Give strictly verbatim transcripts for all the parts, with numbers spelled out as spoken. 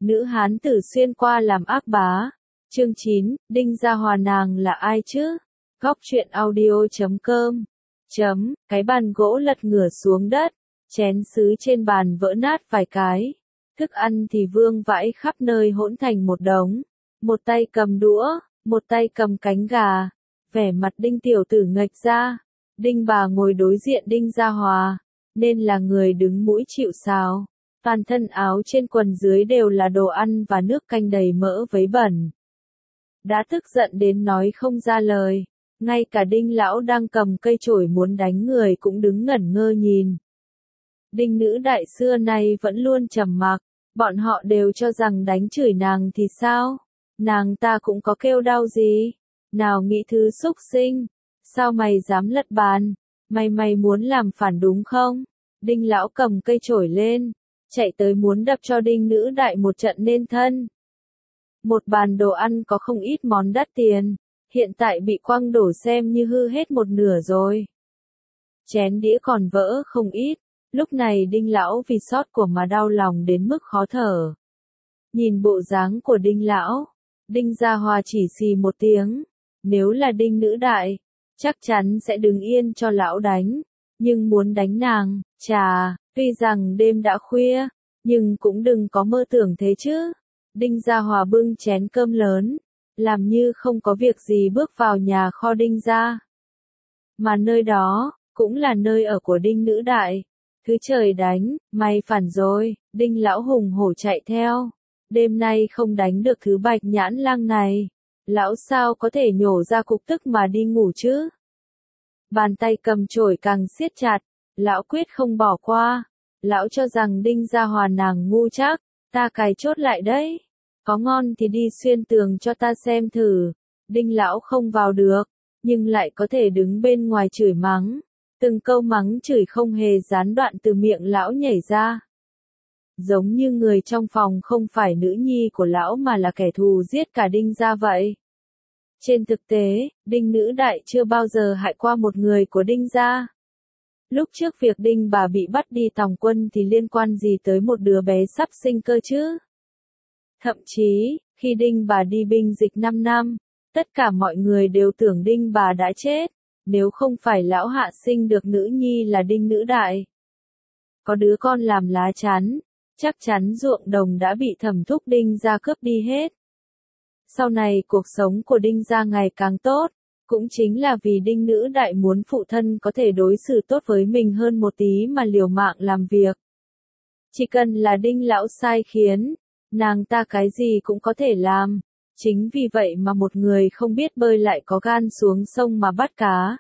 Nữ hán tử xuyên qua làm ác bá. Chương chín, Đinh Gia Hòa nàng là ai chứ? Góc truyện audio chấm com. Chấm, cái bàn gỗ lật ngửa xuống đất, chén sứ trên bàn vỡ nát vài cái. Thức ăn thì vương vãi khắp nơi hỗn thành một đống. Một tay cầm đũa, một tay cầm cánh gà. Vẻ mặt Đinh tiểu tử nghệch ra. Đinh bà ngồi đối diện Đinh Gia Hòa, nên là người đứng mũi chịu sào. Toàn thân áo trên quần dưới đều là đồ ăn và nước canh đầy mỡ vấy bẩn. Đã tức giận đến nói không ra lời, ngay cả Đinh lão đang cầm cây chổi muốn đánh người cũng đứng ngẩn ngơ nhìn. Đinh nữ đại xưa nay vẫn luôn trầm mặc, bọn họ đều cho rằng đánh chửi nàng thì sao? Nàng ta cũng có kêu đau gì? Nào nghĩ thứ xúc sinh, sao mày dám lật bàn? Mày mày muốn làm phản đúng không? Đinh lão cầm cây chổi lên, chạy tới muốn đập cho Đinh nữ đại một trận nên thân. Một bàn đồ ăn có không ít món đắt tiền, hiện tại bị quăng đổ xem như hư hết một nửa rồi. Chén đĩa còn vỡ không ít, lúc này Đinh lão vì sót của mà đau lòng đến mức khó thở. Nhìn bộ dáng của Đinh lão, Đinh Gia Hòa chỉ xì một tiếng, nếu là Đinh nữ đại, chắc chắn sẽ đứng yên cho lão đánh, nhưng muốn đánh nàng, chà, tuy rằng đêm đã khuya, nhưng cũng đừng có mơ tưởng thế chứ. Đinh Gia Hòa bưng chén cơm lớn, làm như không có việc gì bước vào nhà kho Đinh gia. Mà nơi đó, cũng là nơi ở của Đinh nữ đại. Thứ trời đánh, mày phản rồi, Đinh lão hùng hổ chạy theo. Đêm nay không đánh được thứ bạch nhãn lang này, lão sao có thể nhổ ra cục tức mà đi ngủ chứ? Bàn tay cầm chổi càng siết chặt, lão quyết không bỏ qua. Lão cho rằng Đinh Gia Hòa nàng ngu chắc, ta cài chốt lại đấy. Có ngon thì đi xuyên tường cho ta xem thử. Đinh lão không vào được, nhưng lại có thể đứng bên ngoài chửi mắng. Từng câu mắng chửi không hề gián đoạn từ miệng lão nhảy ra. Giống như người trong phòng không phải nữ nhi của lão mà là kẻ thù giết cả Đinh gia vậy. Trên thực tế, Đinh nữ đại chưa bao giờ hại qua một người của Đinh gia. Lúc trước việc Đinh bà bị bắt đi tòng quân thì liên quan gì tới một đứa bé sắp sinh cơ chứ? Thậm chí, khi Đinh bà đi binh dịch năm năm, tất cả mọi người đều tưởng Đinh bà đã chết, nếu không phải lão hạ sinh được nữ nhi là Đinh nữ đại. Có đứa con làm lá chắn, chắc chắn ruộng đồng đã bị thẩm thúc Đinh gia cướp đi hết. Sau này cuộc sống của Đinh gia ngày càng tốt, cũng chính là vì Đinh nữ đại muốn phụ thân có thể đối xử tốt với mình hơn một tí mà liều mạng làm việc. Chỉ cần là Đinh lão sai khiến, nàng ta cái gì cũng có thể làm. Chính vì vậy mà một người không biết bơi lại có gan xuống sông mà bắt cá.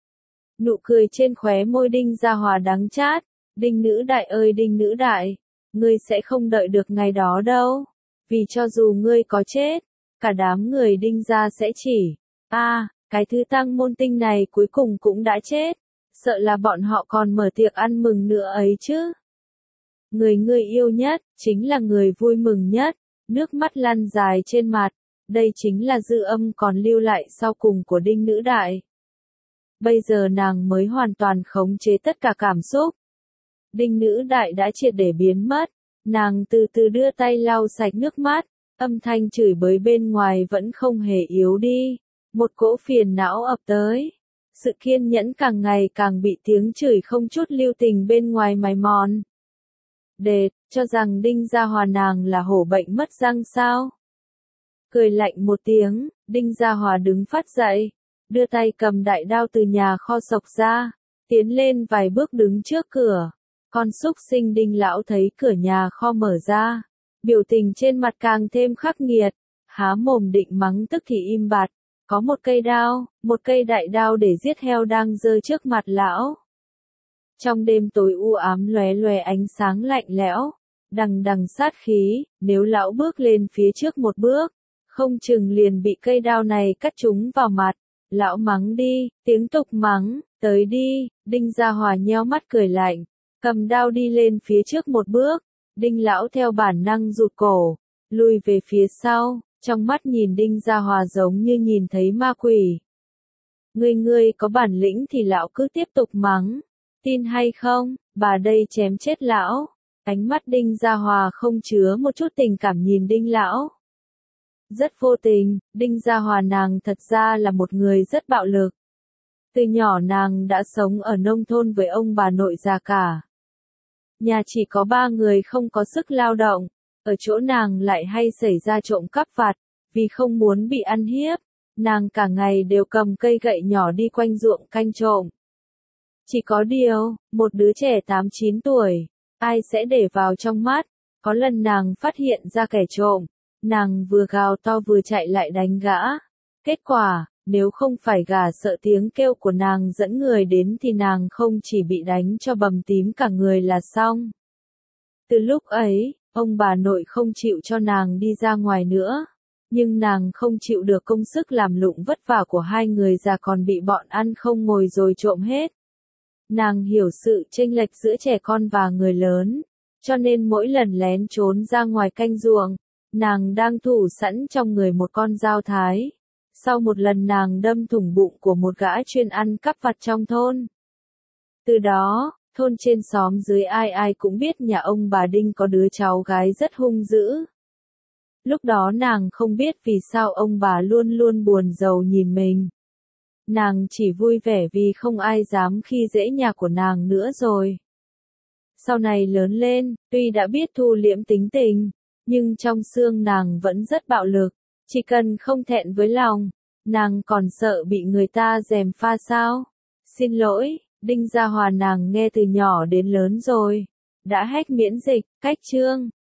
Nụ cười trên khóe môi Đinh Gia Hòa đắng chát. Đinh nữ đại ơi Đinh nữ đại, ngươi sẽ không đợi được ngày đó đâu. Vì cho dù ngươi có chết, cả đám người Đinh gia sẽ chỉ, a à, cái thứ tăng môn tinh này cuối cùng cũng đã chết. Sợ là bọn họ còn mở tiệc ăn mừng nữa ấy chứ. Người ngươi yêu nhất, chính là người vui mừng nhất. Nước mắt lăn dài trên mặt. Đây chính là dư âm còn lưu lại sau cùng của Đinh nữ đại. Bây giờ nàng mới hoàn toàn khống chế tất cả cảm xúc. Đinh nữ đại đã triệt để biến mất. Nàng từ từ đưa tay lau sạch nước mắt. Âm thanh chửi bới bên ngoài vẫn không hề yếu đi. Một cỗ phiền não ập tới. Sự kiên nhẫn càng ngày càng bị tiếng chửi không chút lưu tình bên ngoài mài mòn. Đệt, cho rằng Đinh Gia Hòa nàng là hổ bệnh mất răng sao? Cười lạnh một tiếng, Đinh Gia Hòa đứng phát dậy, đưa tay cầm đại đao từ nhà kho xộc ra, tiến lên vài bước đứng trước cửa. Con xúc sinh Đinh lão thấy cửa nhà kho mở ra, biểu tình trên mặt càng thêm khắc nghiệt, há mồm định mắng tức thì im bặt. Có một cây đao, một cây đại đao để giết heo đang giơ trước mặt lão. Trong đêm tối u ám lóe lóe ánh sáng lạnh lẽo, đằng đằng sát khí, nếu lão bước lên phía trước một bước, không chừng liền bị cây đao này cắt trúng vào mặt. Lão mắng đi, tiếng tục mắng, tới đi. Đinh Gia Hòa nheo mắt cười lạnh, cầm đao đi lên phía trước một bước. Đinh lão theo bản năng rụt cổ, lùi về phía sau, trong mắt nhìn Đinh Gia Hòa giống như nhìn thấy ma quỷ. Ngươi ngươi có bản lĩnh thì lão cứ tiếp tục mắng, tin hay không, bà đây chém chết lão. Ánh mắt Đinh Gia Hòa không chứa một chút tình cảm nhìn Đinh Lão. Rất vô tình, Đinh Gia Hòa nàng thật ra là một người rất bạo lực. Từ nhỏ nàng đã sống ở nông thôn với ông bà nội già cả. Nhà chỉ có ba người không có sức lao động, ở chỗ nàng lại hay xảy ra trộm cắp vặt, vì không muốn bị ăn hiếp, nàng cả ngày đều cầm cây gậy nhỏ đi quanh ruộng canh trộm. Chỉ có điều, một đứa trẻ tám chín tuổi, ai sẽ để vào trong mắt, có lần nàng phát hiện ra kẻ trộm, nàng vừa gào to vừa chạy lại đánh gã. Kết quả, nếu không phải gà sợ tiếng kêu của nàng dẫn người đến thì nàng không chỉ bị đánh cho bầm tím cả người là xong. Từ lúc ấy, ông bà nội không chịu cho nàng đi ra ngoài nữa, nhưng nàng không chịu được công sức làm lụng vất vả của hai người già còn bị bọn ăn không ngồi rồi trộm hết. Nàng hiểu sự chênh lệch giữa trẻ con và người lớn, cho nên mỗi lần lén trốn ra ngoài canh ruộng, nàng đang thủ sẵn trong người một con dao thái. Sau một lần nàng đâm thủng bụng của một gã chuyên ăn cắp vặt trong thôn. Từ đó, thôn trên xóm dưới ai ai cũng biết nhà ông bà Đinh có đứa cháu gái rất hung dữ. Lúc đó nàng không biết vì sao ông bà luôn luôn buồn rầu nhìn mình. Nàng chỉ vui vẻ vì không ai dám khi dễ nhà của nàng nữa rồi. Sau này lớn lên, tuy đã biết thu liễm tính tình, nhưng trong xương nàng vẫn rất bạo lực. Chỉ cần không thẹn với lòng, nàng còn sợ bị người ta gièm pha sao? Xin lỗi, Đinh Gia Hòa nàng nghe từ nhỏ đến lớn rồi. Đã hết miễn dịch, cách chương.